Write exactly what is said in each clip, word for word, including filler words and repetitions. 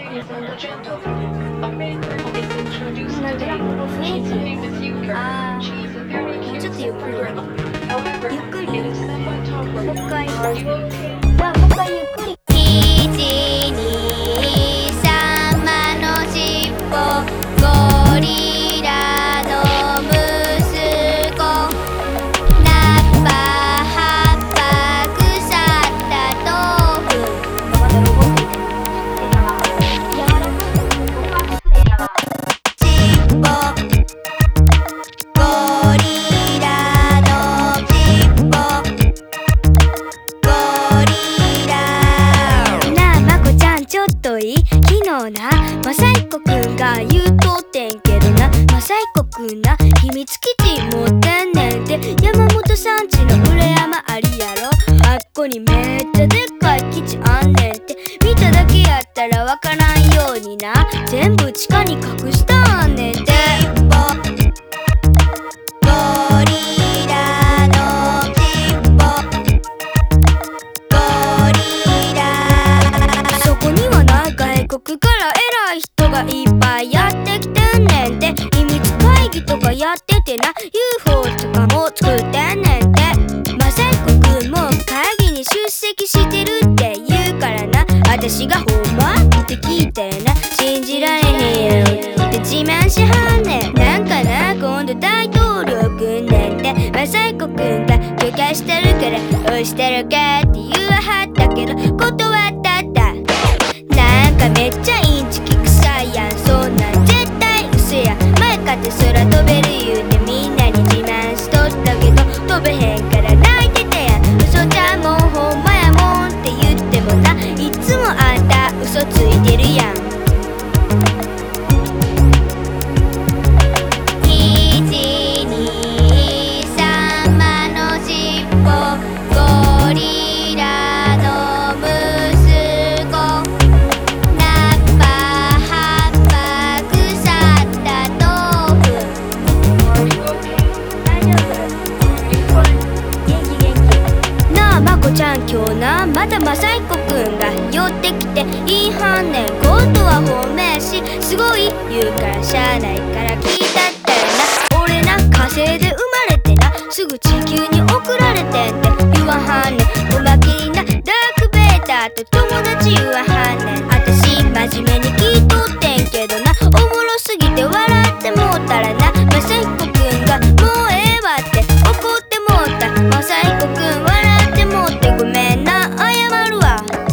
なんで雰囲気あーもうちょっとゆっくりゆっくりもう一回じゃあもう一回ゆっくりいちにさんまのしっぽゴリラの息子ナッパ葉っぱ腐った豆腐まだロボットいて柔らかくしっぽゴリラのしっぽゴリラなあまこちゃんちょっといい昨日なまさいこくんが言うとってんけどなまさいこくんな秘密基地持ってんねんて山本さんちの裏山ありやろあっこにめっちゃでっかい基地あんねんて見ただけやったらわからんようにな全部地下に隠したんねんてゴリラのしっぽゴリラそこにはな外国から偉い人がいっぱいやってきてんねんて秘密会議とかやっててな ユーフォー とかも作ってんねんてまさいこくんも会議に出席してるって言うからな私がほんまって聞いてな信じられへんよって自慢しはんねんなんかな今度大統領くんねんてまさいこくんが許可してるから押してるかって言わはったけど断ったったなんかめっちゃインチキ臭いやんそんなん絶対嘘や前かって空飛べる言うてみんなに自慢しとったけど飛べへんから泣いてたやん嘘ちゃんもんほんまやもんって言ってもないつもあんた嘘ついてるやんいちにさんまのしっぽゴリラの息子ナッパ葉っぱ腐った豆腐大丈夫元気元気なあまこちゃん今日なまたまさいこくんが寄ってきていいはんねんことは本命しすごい言うからしゃあないから聞いたったよな俺な火星で生まれてなすぐ地球に送られてんって言わはんねんおまけになダークベーターと友達言わはんねんあたし真面目に聞いとってんけどなおもろすぎて笑ってもうたらなまさいこくんがもうええわって怒ってもうたまさいこくん笑ってもうてごめんな謝るわ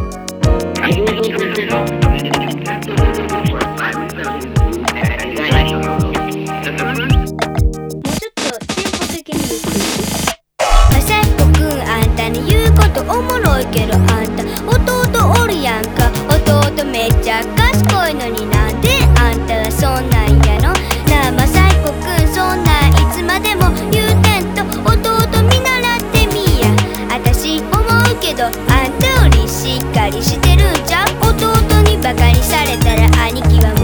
まさいこくんあんたに言うことおもろいけどあんた弟おるやんか弟めっちゃ賢いのになんであんたはそんなんやのなあまさいこくんそんなんいつまでも言うてんと弟見習ってみやあたし思うけどあんたよりしっかりしてるんちゃう弟にバカにされたら兄貴は